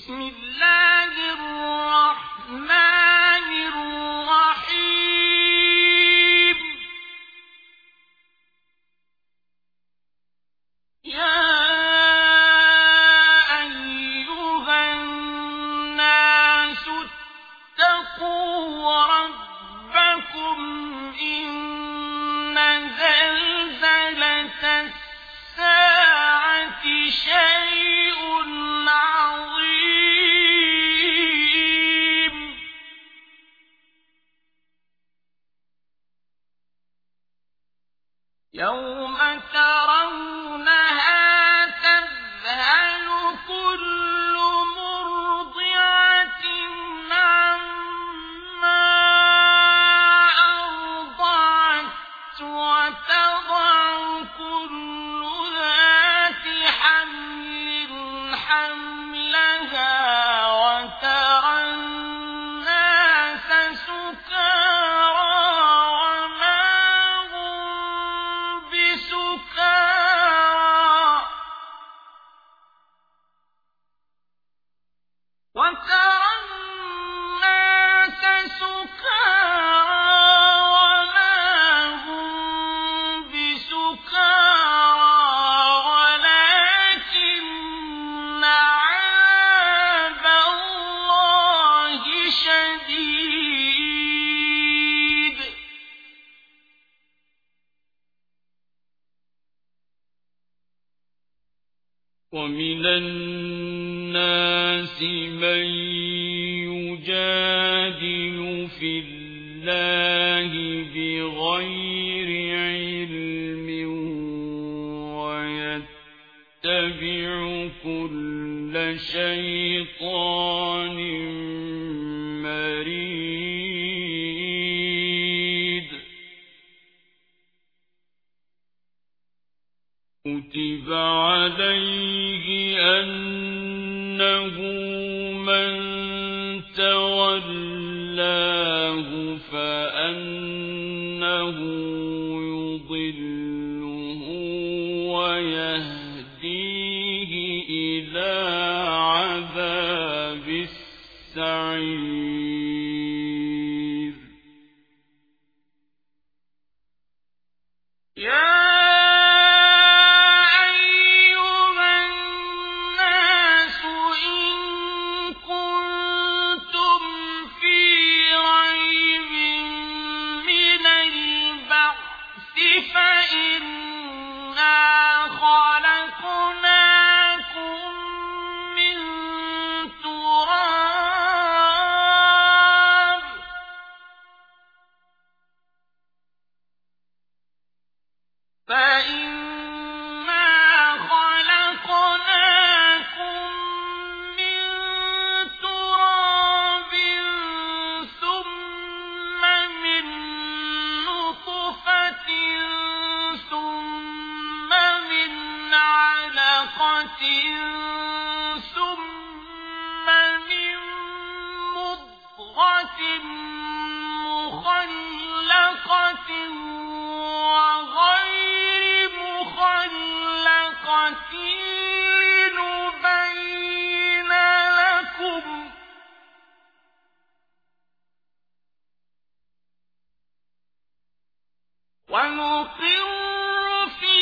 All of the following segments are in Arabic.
بسم الله الرحمن الرحيم يا أيها الناس اتقوا ربكم إن زلزلة الساعة شيء عظيم يوم ترونها تذهل كل مرضعة عما أرضعت وتضع كل ذات حمل حملها وترى الناس سكارى وما هم بسكارى ولكن عذاب الله شديد ومن الناس من يجادل في الله بغير علم ويتبع كل شيطان مريد كتب عليه أنه من تولاه فأنه يضله ويهديه إلى عذاب السعير ثم من مضغة مخلقة وغير مخلقة لنبين لكم ونقر في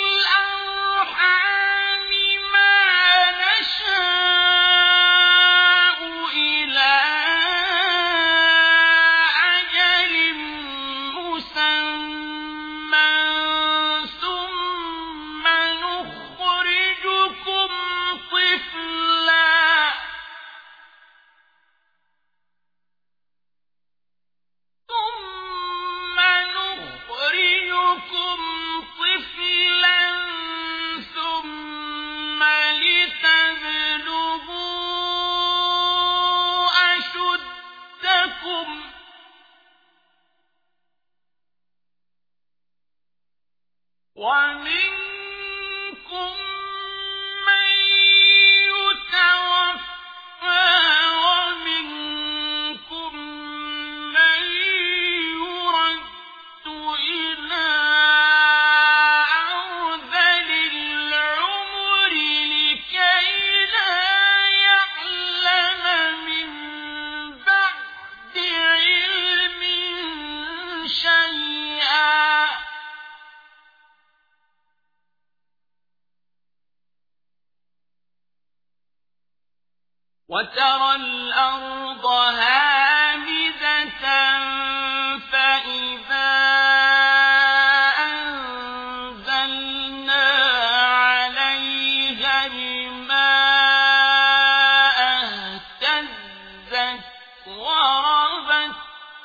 الأرحام ما نشاء إلى أجل مسمى ثم نخرجكم طفلا ثم لتبلغوا أشدكم ومنكم من يتوفى ومنكم من يرد إلى أرذل العمر لكي لا يعلم وترى الأرض هامدة فإذا أنزلنا عليها الماء اهتزت وربت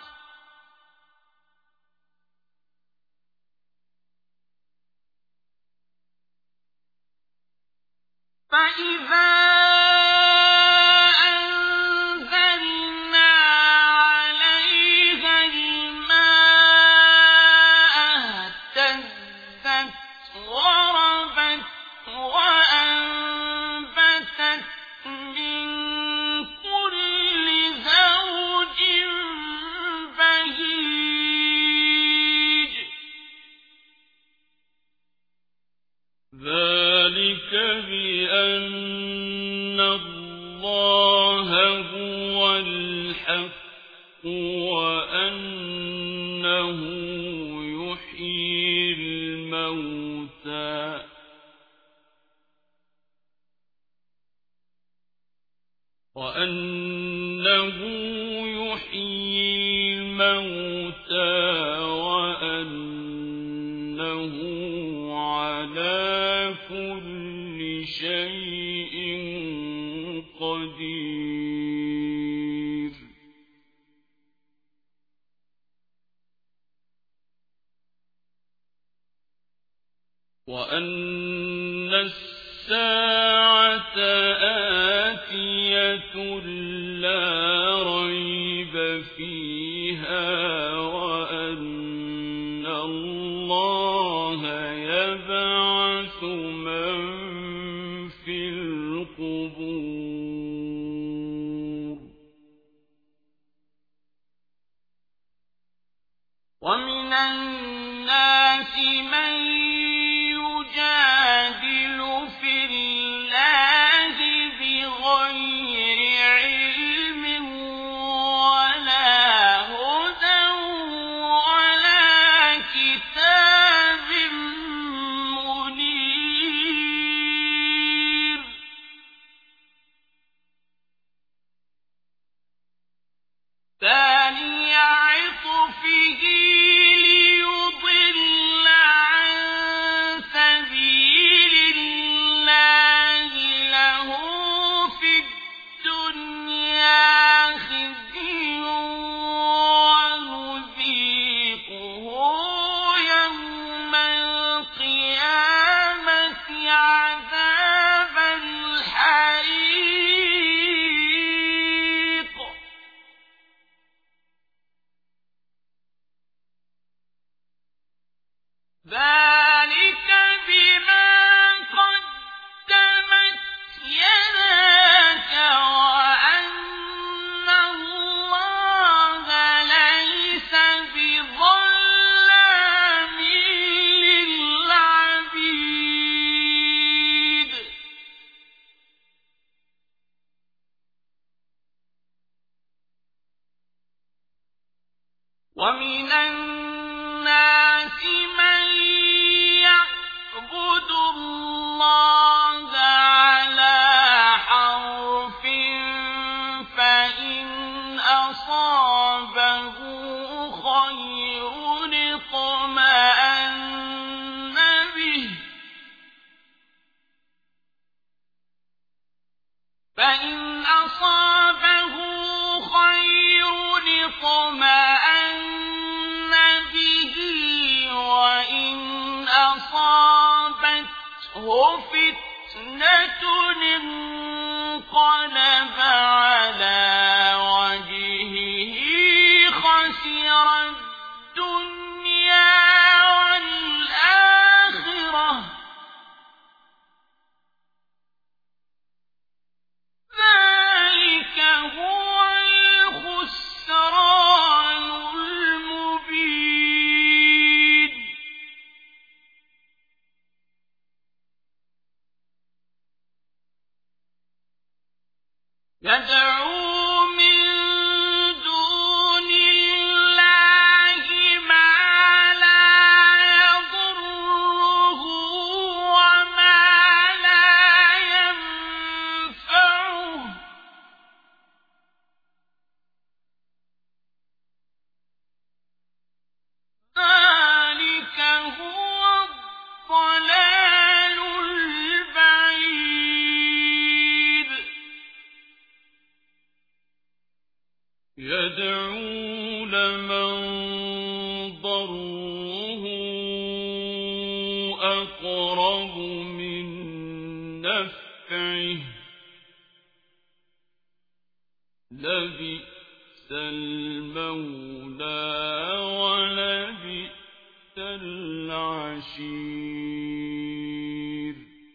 وأنبتت من كل زوج بهيج ذلك بأن الله هو الحق وأنه يحيي الموتى وأنه على كل شيء قدير وأن الساعة آتية لا ريب فيها وأن الله يبعث من في القبور ومن الناس من يجادل في الله بغير علم ولا هدى ولا كتاب منير ثاني عطفه ليضل عن سبيل الله له في الدنيا خزي ونذيقه يوم القيامة عذاب الحريق ذلك بما قدمت يداك وأن الله ليس بظلام للعبيد ومن الناس من يعبد الله على حرف فإن أصابه خير اطمأن به فإن أصابه خير اطمأن به وإن أصابته فتنة انقلب على وجهه خسر الدنيا والآخرة ذلك هو الخسران المبين يدعو من دون الله ما لا يضره وما لا ينفعه يدعو لمن ضره أقرب من نفعه لبئس المولى ولبئس العشير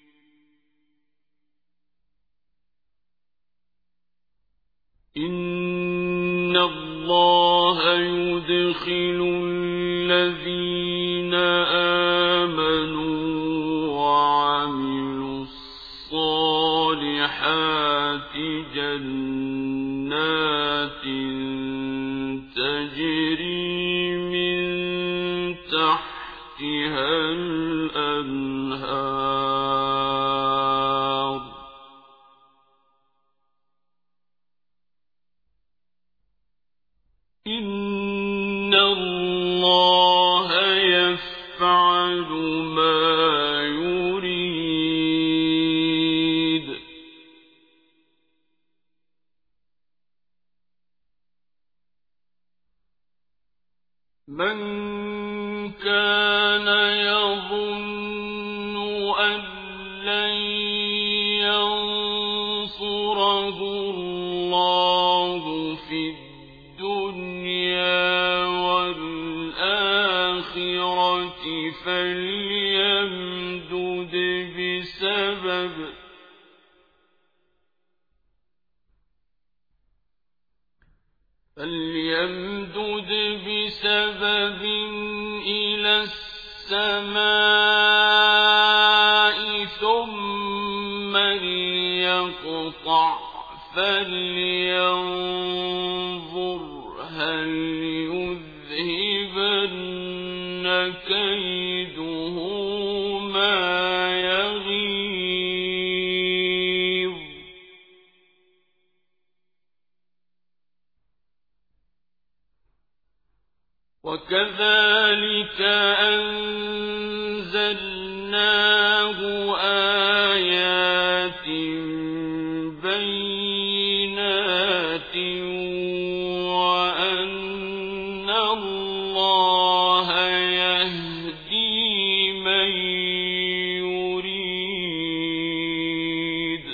إن الله يدخل الذين آمنوا وعملوا الصالحات جنات تجري من تحتها الأنهار إن الله يفعل ما يريد من كان يظن أن لن ينصره الله في الدنيا والآخرة فليمدد بسبب إلى السماء ثم ليقطع فلينظر هل يذهبن كيده ما يغيظ وكذلك أنزلناه آيات بينات وأن الله يهدي من يريد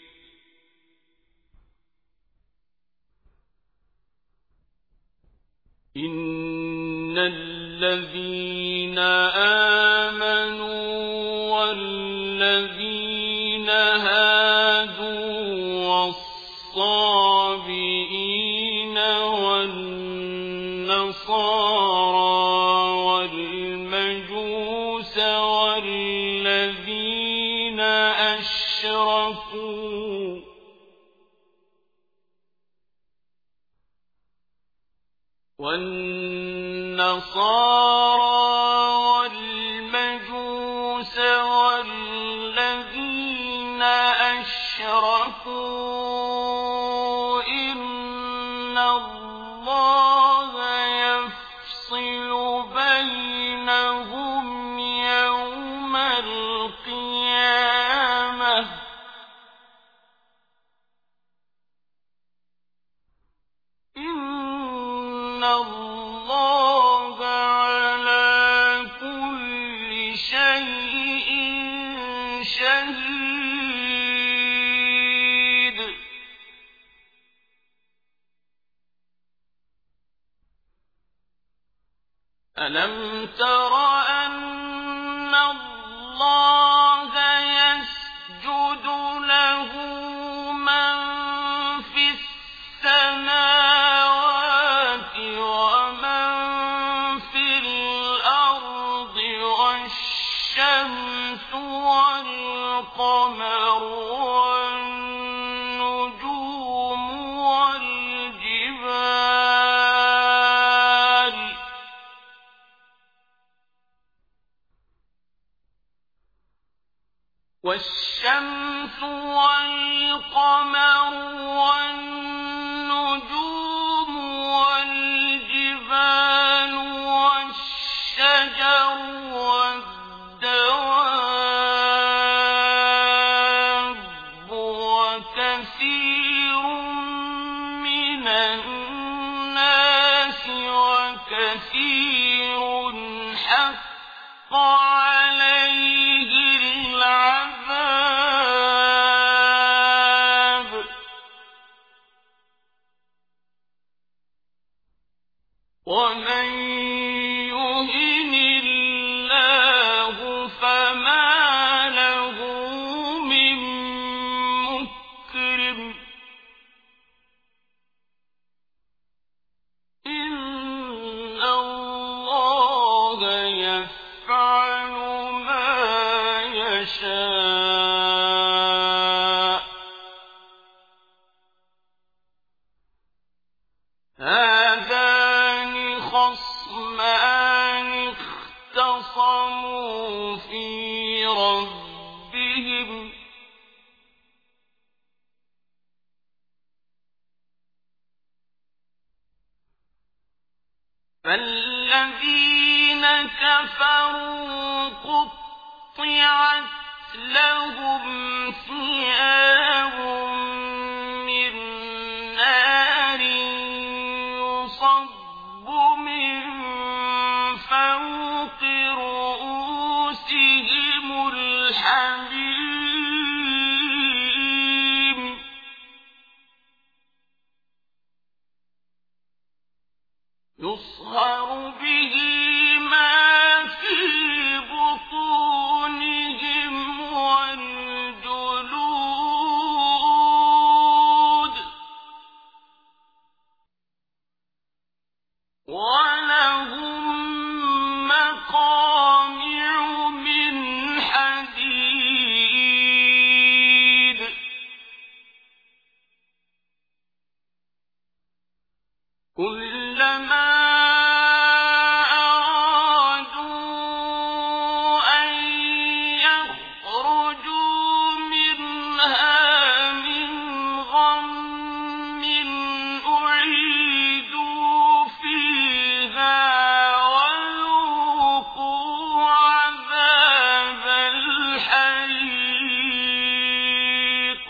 إن الذين آمنوا والذين هادوا والصابئين والنصارى والمجوس والذين أشركوا والنصارى والمجوس والذين أشركوا إن الله يفصل بينهم يوم القيامة إن الله على كل شيء شهيد ألم تر أن الله يسجد له من في السماوات ومن في الأرض والشمس والقمر والنجوم والجبال كثير حق عليه العذاب ومن يهن الله فما له من مكرم إن الله يفعل ما يشاء هذان خصمان اختصموا في ربهم فالذين كفروا قطعت لهم ثياب من نار يصب من فوق رؤوسهم الحميم يصهر به ما في بطونهم والجلود ولهم مقامع من حديد كلما أرادوا أن يخرجوا منها من غم أعيدوا فيها وذوقوا عذاب الحريق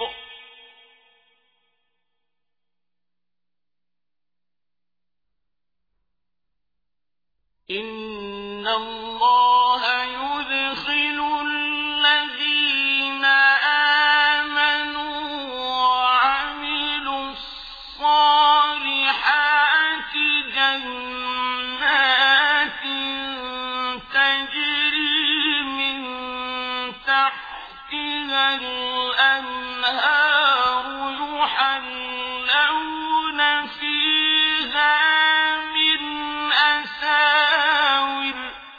إن الله يدخل الذين آمنوا وعملوا الصالحات جنات تجري من تحتها الأنهار يحلون فيها من أساور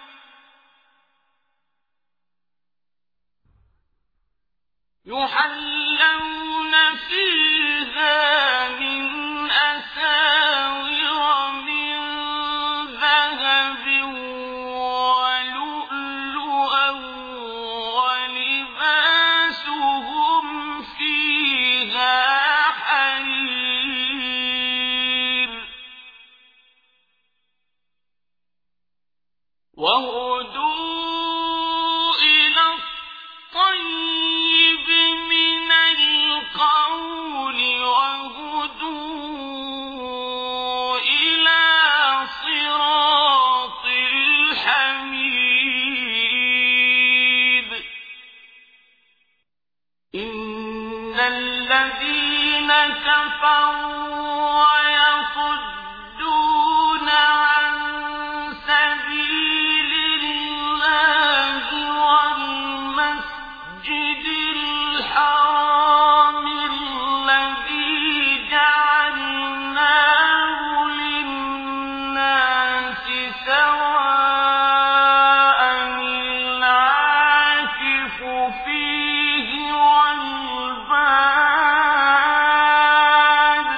من ذهب ولؤلؤا ولباسهم فيها حرير وهدوا إلى الطيب من القول وهدوا إلى صراط الحميد إن الذين كفروا ويصدون عن سبيل الله والمسجد الحرام الذي جعلناه للناس سواء العاكف فيه والباد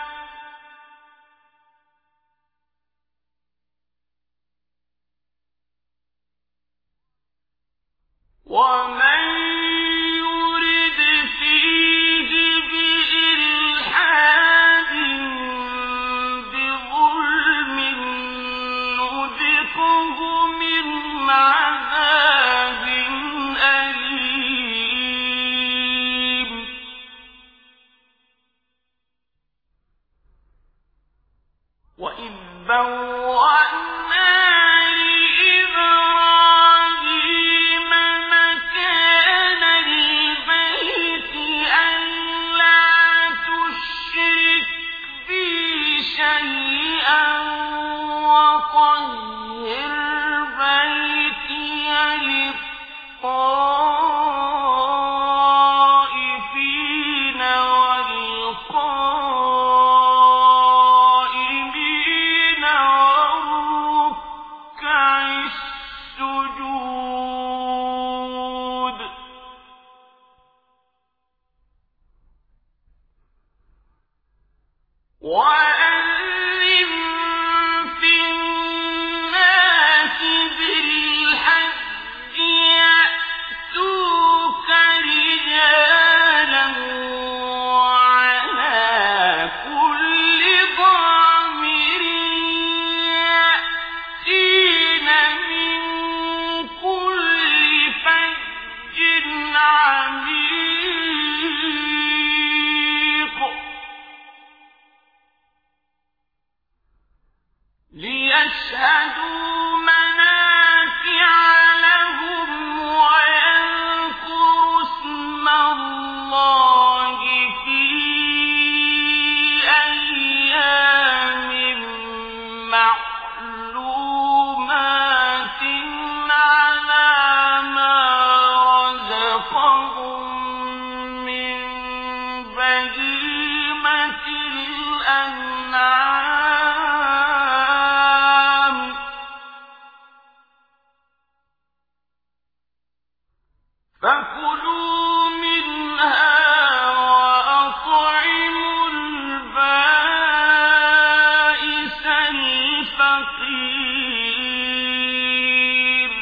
ومن يرد فيه بإلحاد بظلم نذقه من عذاب أليم وإذ بوأنا شيئا وطهر بيتي للطائفين والقائمين والركع السجود وأذن في الناس بالحج يأتوك رجالا وعلى كل ضامر يأتين من كل فج عميق ليشهدوا منافع لهم ويذكروا اسم الله في أيام معلومات على ما رزقهم من بهيمة الأنعام فكلوا منها وأطعموا البائس الفقير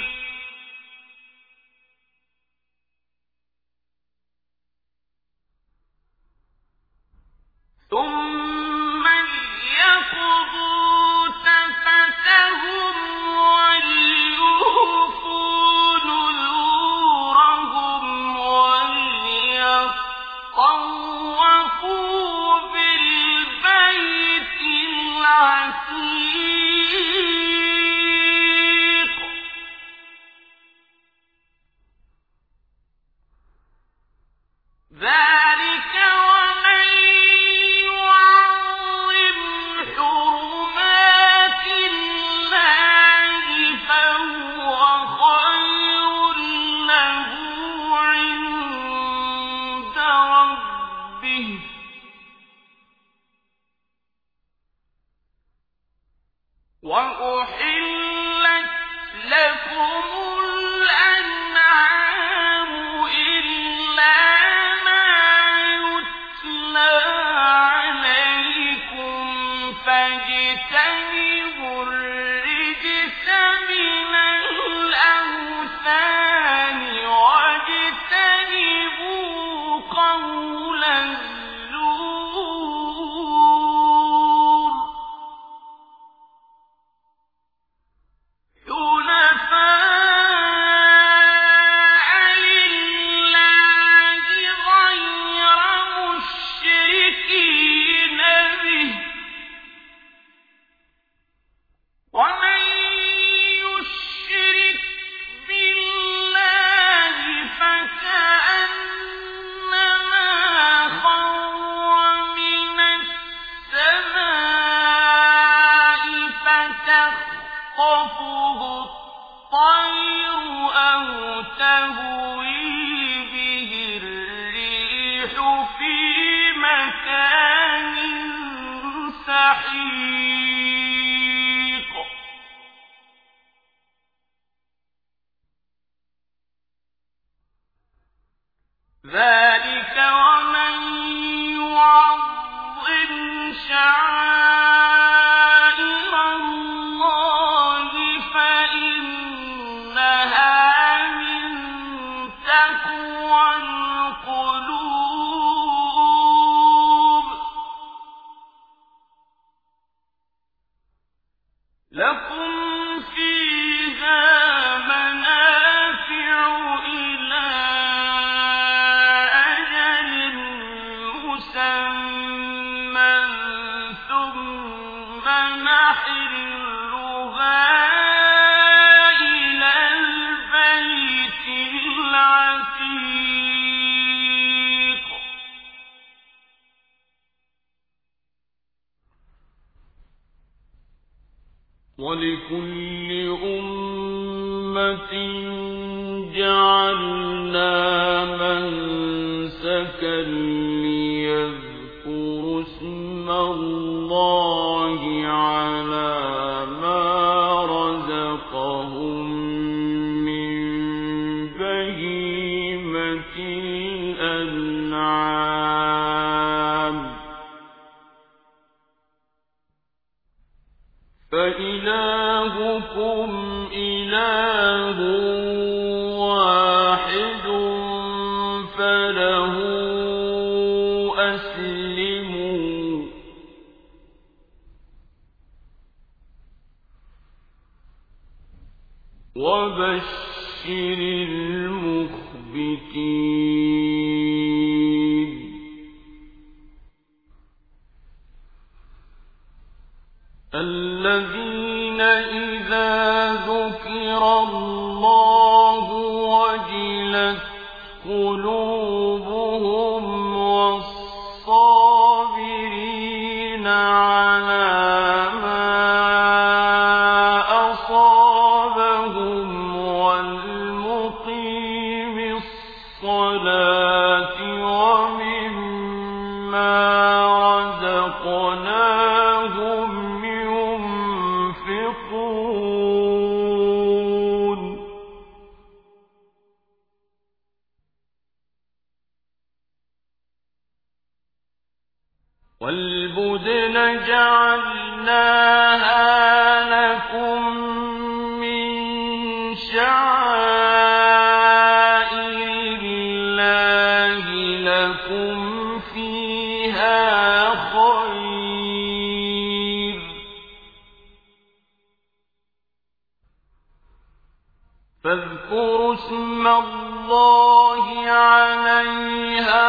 ثم ليقضوا تفثهم وليوفوا نذورهم وليطوفوا بالبيت العتيق ذلك ومن يعظم حرمات الله فهو خير له عند ربه وأحلت لكم الأنعام إلا ما يتلى عليكم فاجتنبوا الرجس من الأوثان واجتنبوا قول الزور حنفاء لله غير مشركين به ومن يشرك بالله فكأنما خر من السماء فتخطفه الطير أو تهوي به الريح في مكان سحيق ذلك ومن يعظم شعائر الله فإنها من تقوى القلوب لكم فيها منافع إلى أجل مسمى ثم محلها إلى البيت العتيق ولكل أمة جعلنا منسكا ليذكروا اسم الله على ما رزقهم من بهيمة الأنعام فإلهكم إله واحد فله أسلموا وبشر المخبتين الذين إذا ذكر الله وجلت قلوبهم والصابرين على ما أصابهم والمقيم الصلاة ومما رزقناهم والبدن جعلناها لكم من شعائر الله لكم فيها خير فاذكروا اسم الله عليها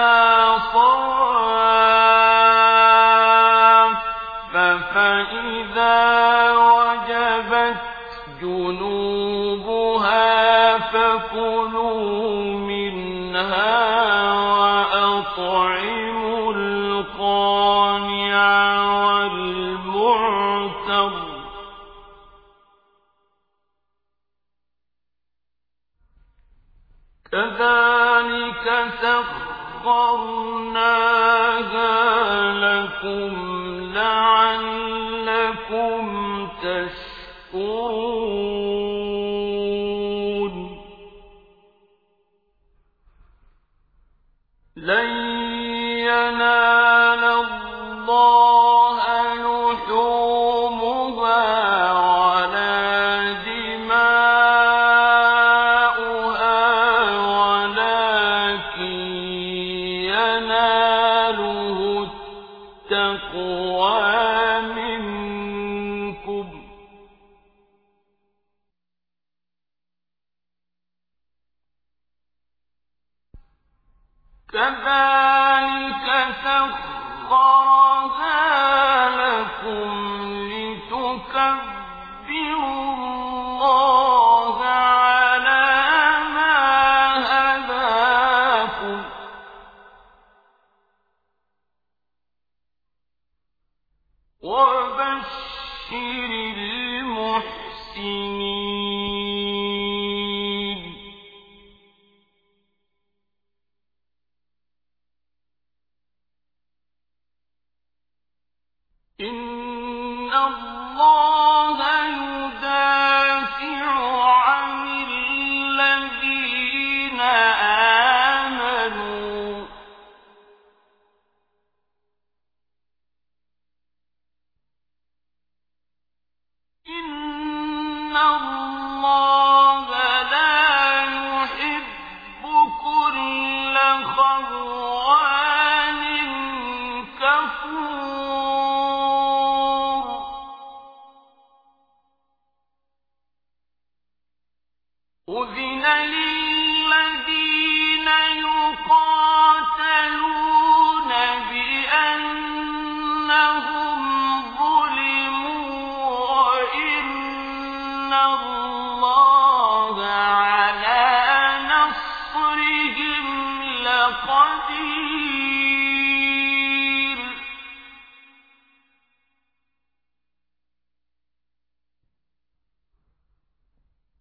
صواف فإذا وجبت جنوبها فكلوا منها وأطعموا القانع والمعتر كذلك سخرناها لكم لعلكم تشكرون لن ينال الله لحومها ولا دماؤها ولكن يناله التقوى منكم كذلك سخرها لكم لتكبروا الله على ما هداكم وبشر المحسنين إن الله يدافع عن الذين آمنوا إن الله لا يحب كل خوان كفور أذن للذين يقاتلون بأنهم ظلموا وإن الله على نصرهم لقدير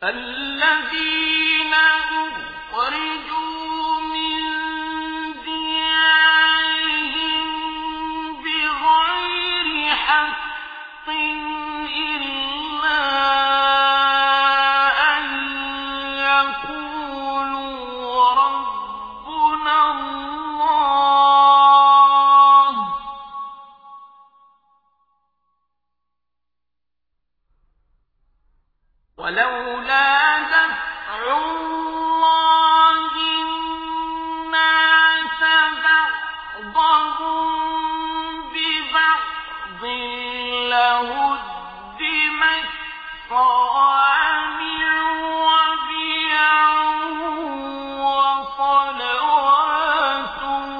الذين أخرجوا من ديارهم بغير حق إلا أن يقولوا ربنا الله ولولا دفع الله الناس بعضهم ببعض لهدمت صوامع وبيع وصلوات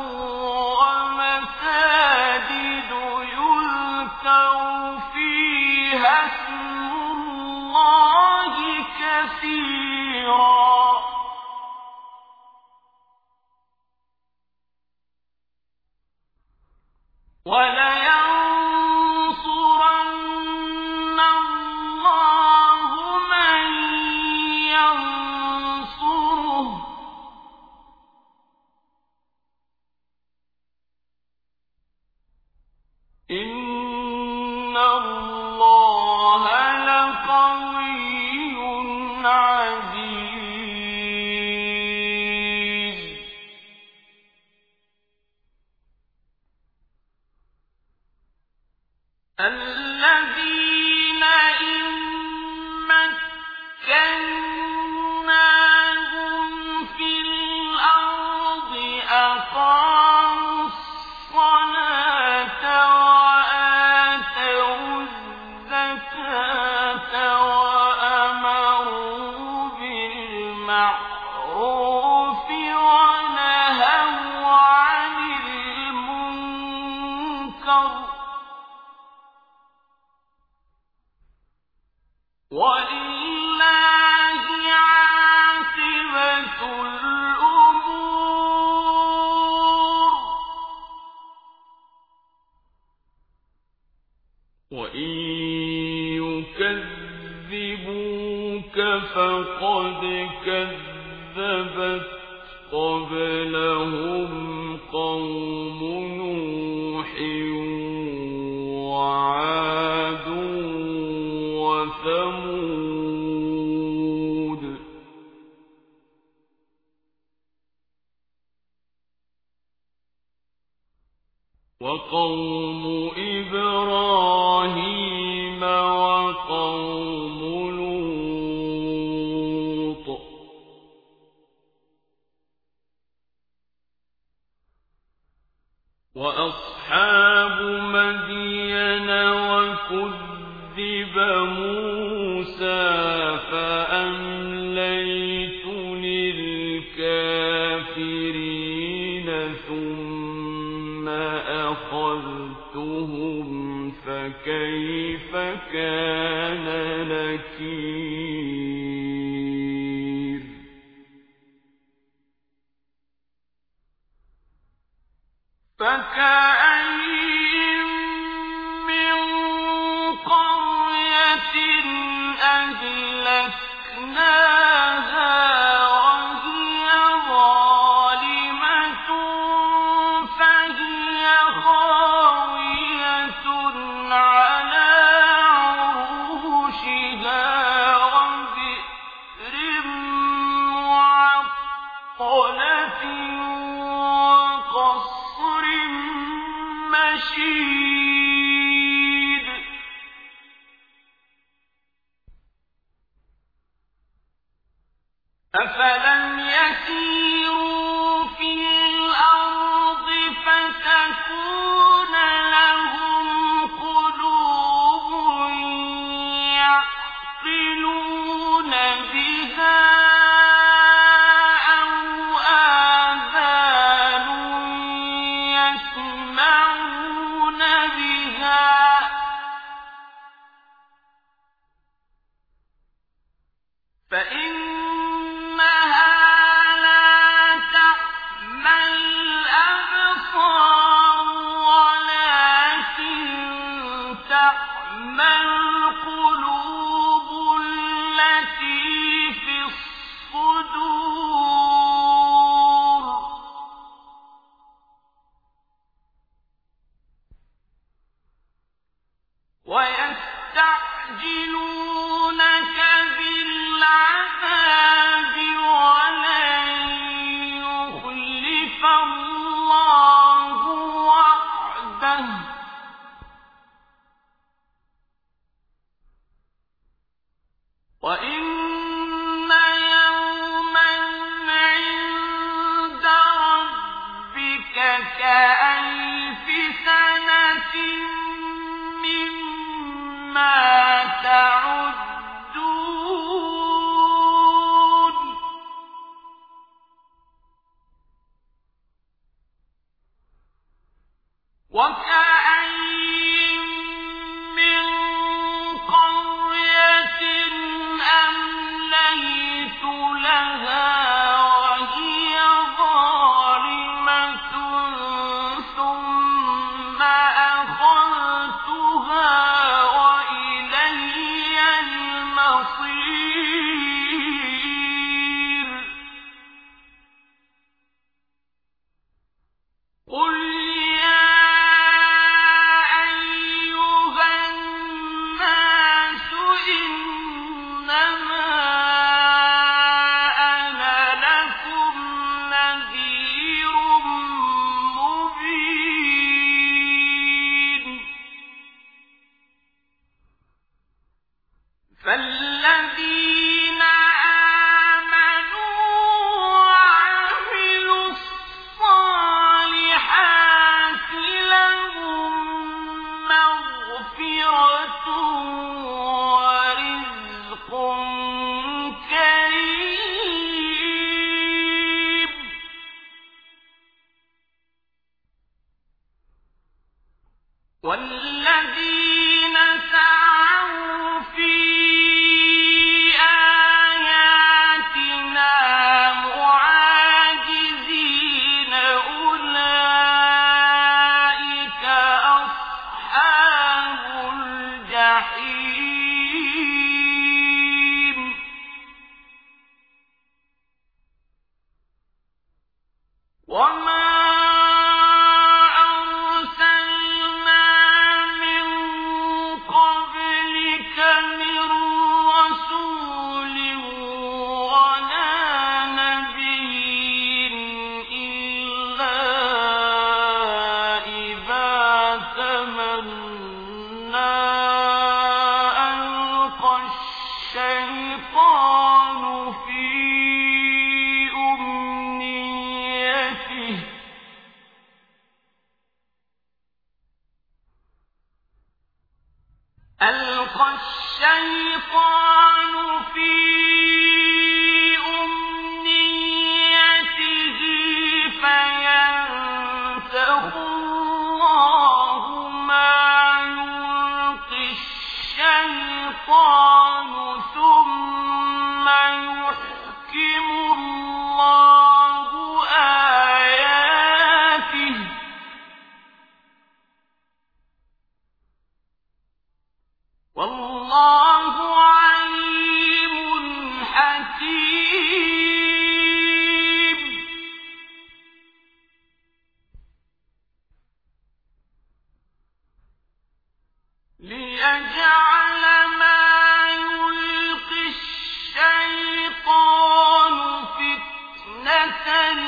ومساجد يذكر فيها اسم الله كثيرا ولينصرن الله من ينصره إن الله لقوي عزيز الذين إن مكناهم في الأرض أقاموا الصلاة وآتوا الزكاة وأمروا بالمعروف ونهوا عن المنكر ولله عاقبة الأمور وإن يكذبوك فقد كذبت قبلهم قوم نوح وعاد وثمود وقوم إبراهيم وقوم لوط وأصحاب مدين وكذب موسى فأمليت للكافرين ثم أخذتهم فكيف كان نكير فكأين من قرية أهلكناها وهي ظالمة فهي خاوية على عروشها وبئر معطلة وقصر مشيد أفلم يسيروا في الأرض فتكون لهم قلوب يعقلون بها أو آذان يسمعون بها فإنها لا تعمى الأبصار ولكن تعمى القلوب التي ويستعجلونك بالعذاب ولن يخلف الله وعده وإن يوما عند ربك كألف سنة مما تعدون وكأين من قرية أمليت لها وهي ظالمة ثم أخذتها وإلي المصير قل يا أيها الناس إنما أنا لكم نذير مبين فالذين آمنوا وعملوا الصالحات لهم مغفرة ورزق كريم والذين سعوا في آياتنا معاجزين أولئك أصحاب الجحيم وما أرسلنا من قبلك من رسول ولا نبي إلا إذا تمنى ألقى الشيطان في أمنيته فينسخ الله ما يلقي الشيطان ثم يحكم الله آياته والله عليم حكيم ليجعل ما يلقي الشيطان فتنة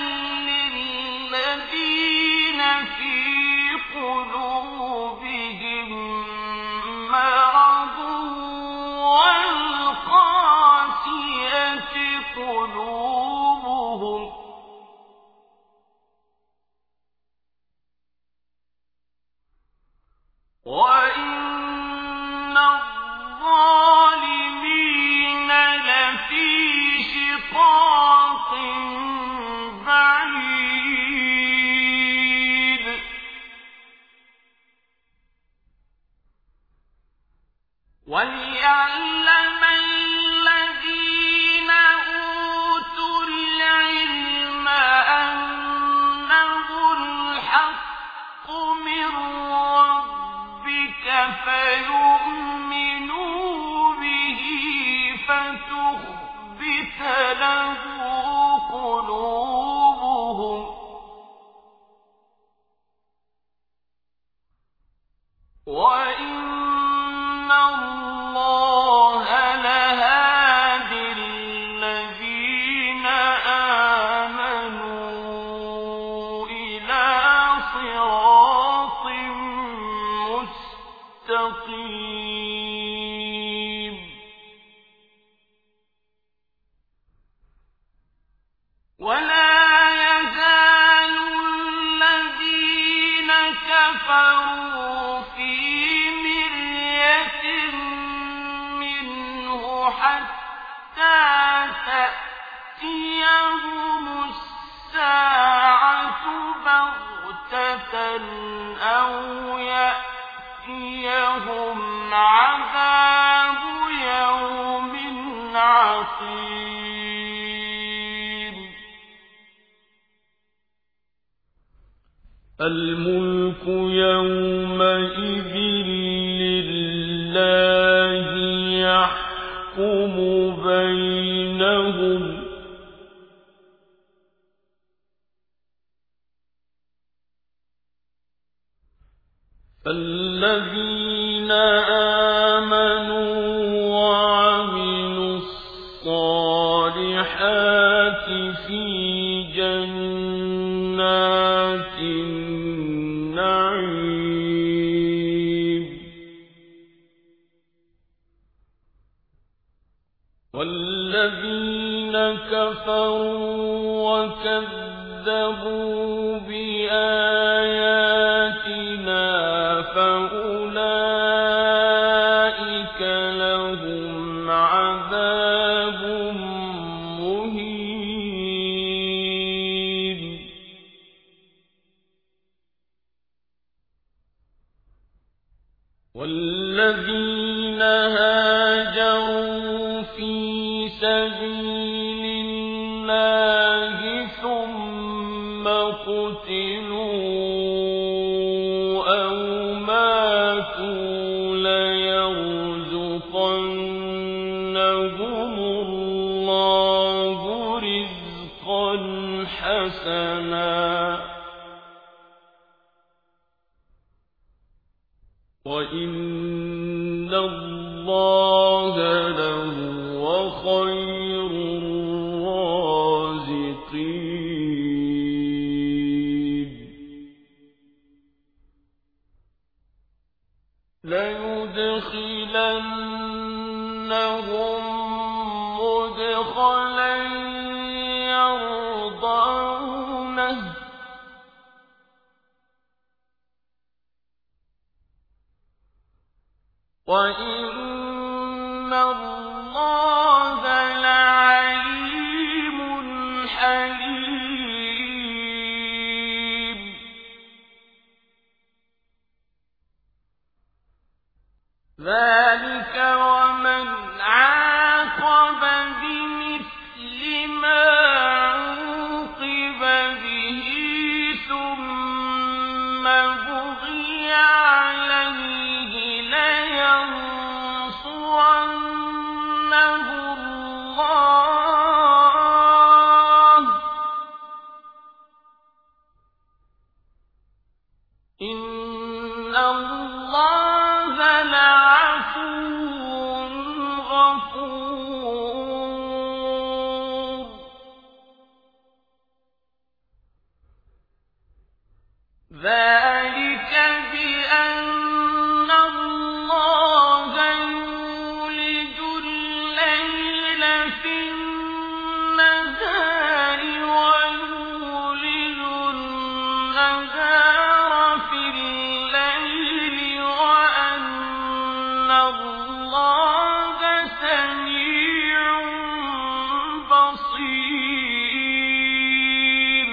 للذين في قلوبهم مرض والقاسية قلوبهم وإن الظالمين لفي شقاق بعيد وليعلم الذين أوتوا العلم أنه الحق من ربك فيؤمنوا به فتخبت له قلوبهم وإن مستقيم ولا يزال الذين كفروا في مرية منه حتى تأتيهم الساعة بغتة أو يأتيهم عذاب يوم عقيم الملك يومئذ لله يحكم بينهم فالذين آمنوا وعملوا الصالحات في جنات النعيم والذين كفروا وكذبوا بآياتنا فأولئك لهم عذاب مهين والذين هاجروا في سبيل الله ثم قتلوا أو ماتوا ليرزقنهم الله رزقا حسنا وإن الله لهو خير الرازقين ليدخلنهم مدخلا يرضونه وإن الله لعليم حليم ذلك ومن عاقب بمثل ما عوقب به ثم بغي عليه لينصرنه الله إن الله لعفو غفور ذلك بأن الله يولج الليل في النهار ويولج النهار في الليل وأن الله سميع بصير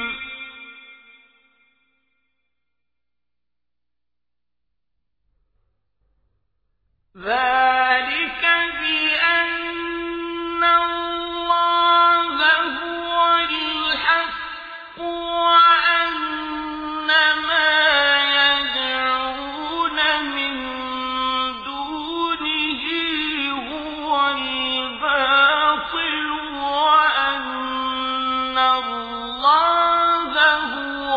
ذلك بأن الله هو الحق وأن ما يدعون من دونه هو الباطل وأن الله هو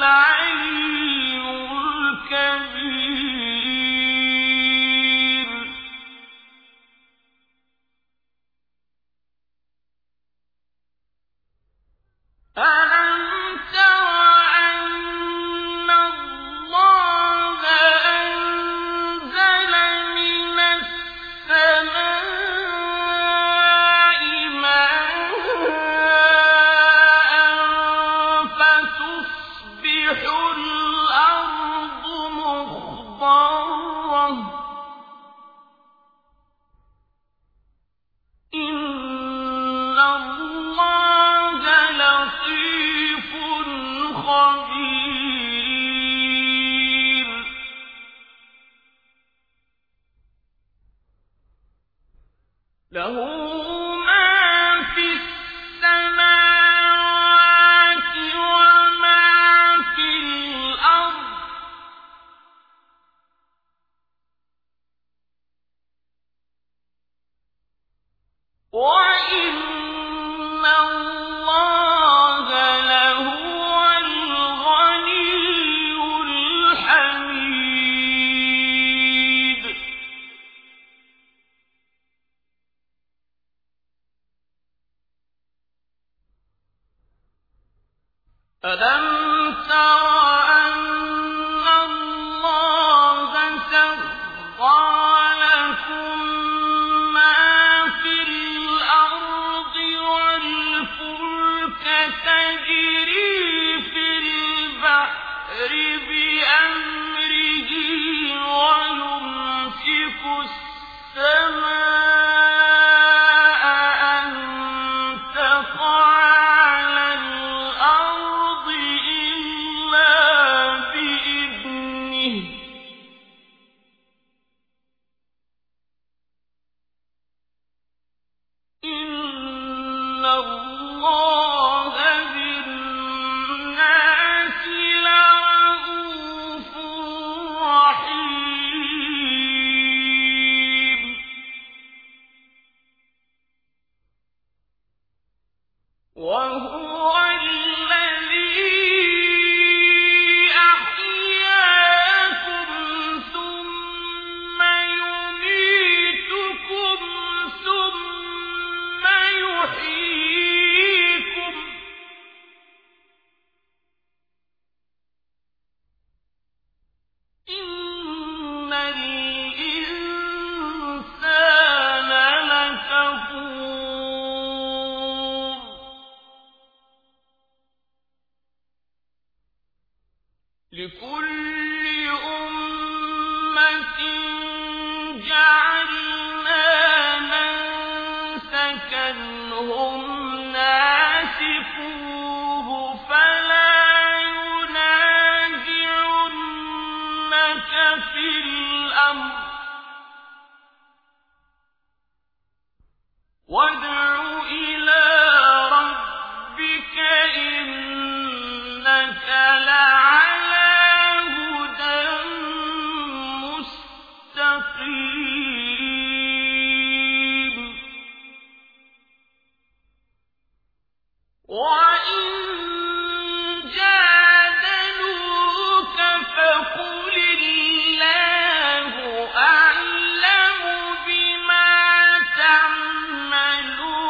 العلي الكبير له ما في السماوات وما في الأرض وإن الله لهو الغني الحميد ألم تر أن الله سخر لكم ما في الأرض والفلك تجري في البحر بأمره ويمسك السماء أن تقع على الأرض إلا بإذنه إن الله بالناس لرءوف رحيم وهو الذي أحياكم ثم يميتكم ثم يحييكم إن الإنسان لكفور لكل أمة جعلنا منسكا هم ناسكوه فلا ينازعنك في الأمر وادع إلى ربك إنك لعلى هدى مستقيم وإن جادلوك فقل الله أعلم بما تعملون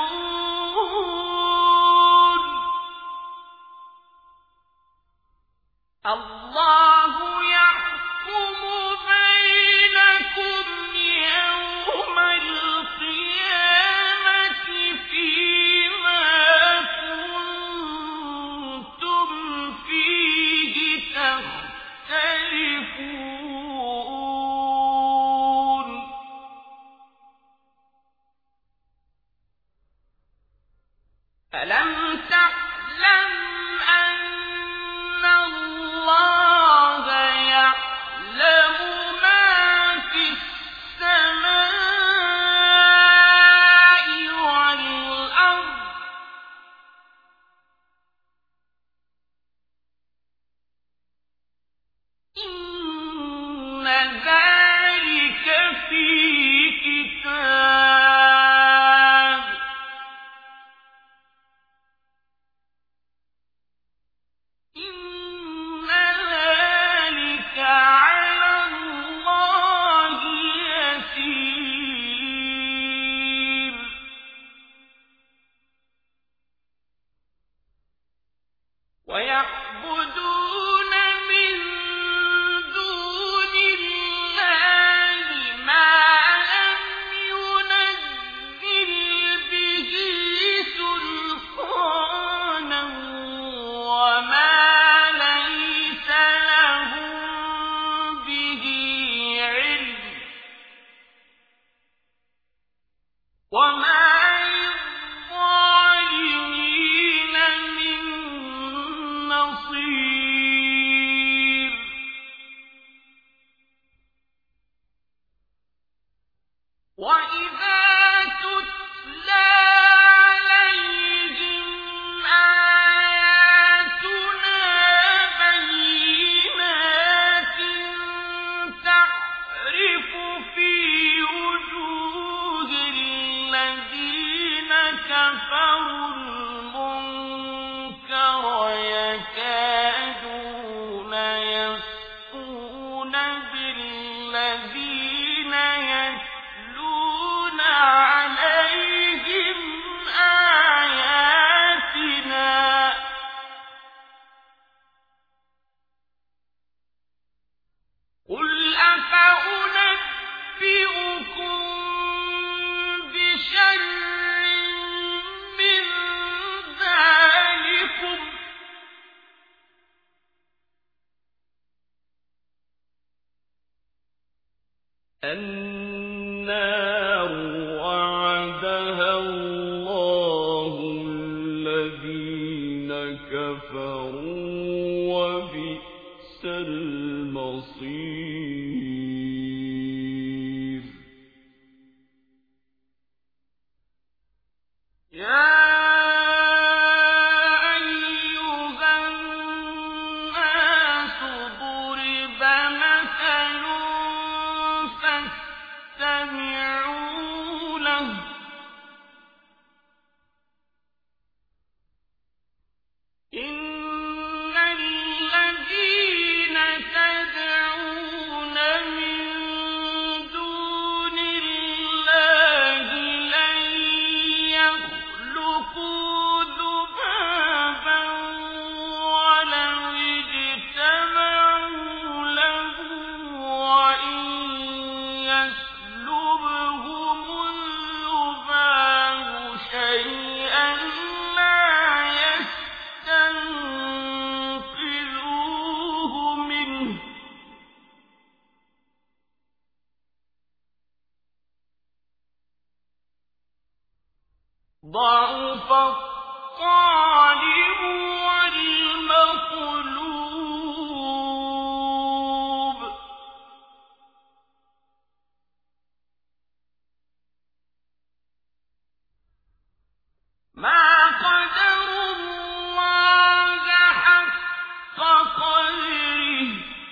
الذين يتلون عليهم آياتنا قل أفأنبئكم بشر من ذلكم النار وعدها الله الذين كفروا وبئس المصير يا أيها الناس ضرب مثل فاستمعوا له إن الذين تدعون من دون الله لن يخلقوا ذبابا ولو اجتمعوا له وإن يسلبهم الذباب شيئا لا يستنقذوه منه ضعف الطالب والمطلوب ما قدروا الله حق قدره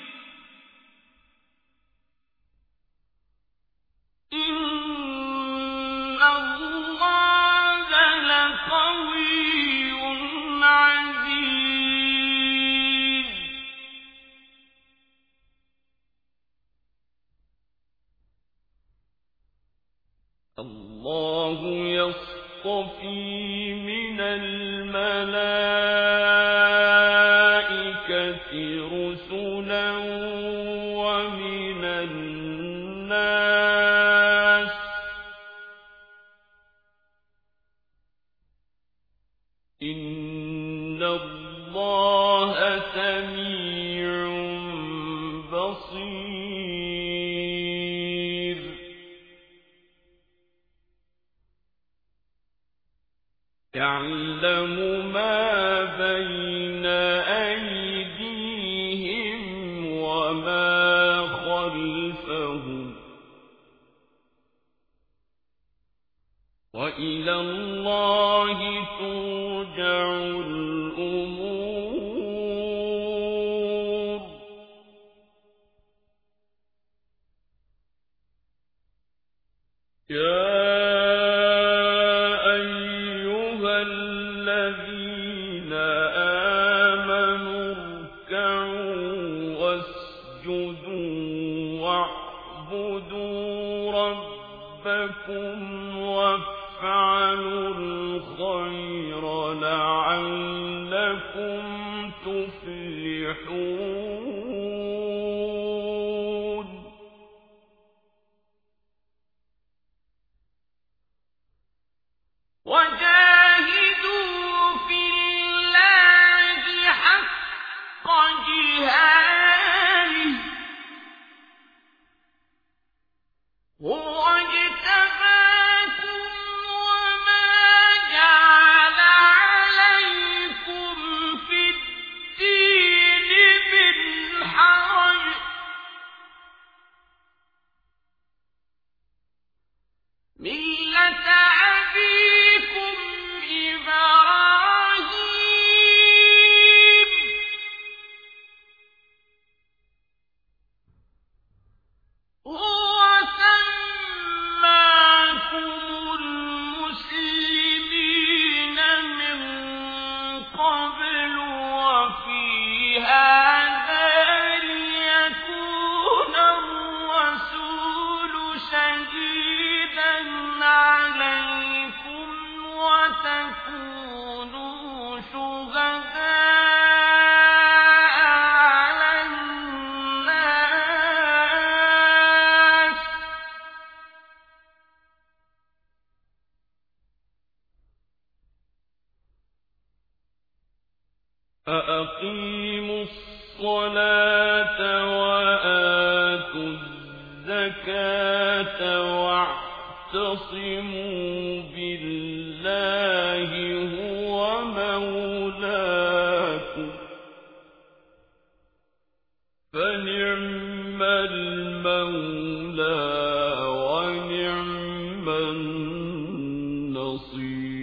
إن الله لقوي عزيز الله يصطفي من الملائكة رسلا ومن الناس إن الله سميع بصير يعلم ما بين أيديهم وما خلفهم وإلى الله ترجع الأمور يا أيها الذين آمنوا اركعوا واسجدوا واعبدوا ربكم وافعلوا الخير لعلكم تفلحون وجاهدوا في الله حق جهاده هو اجتباكم وما جعل عليكم في الدين من حرج ملة أبيكم إبراهيم هو سماكم المسلمين من قبل وفي هذا ليكون الرسول شهيدا عليكم وتكونوا شهداء على الناس فأقيموا الصلاة وآتوا الزكاة واعتصموا بالله هو مولاكم فنعم المولى ونعم النصير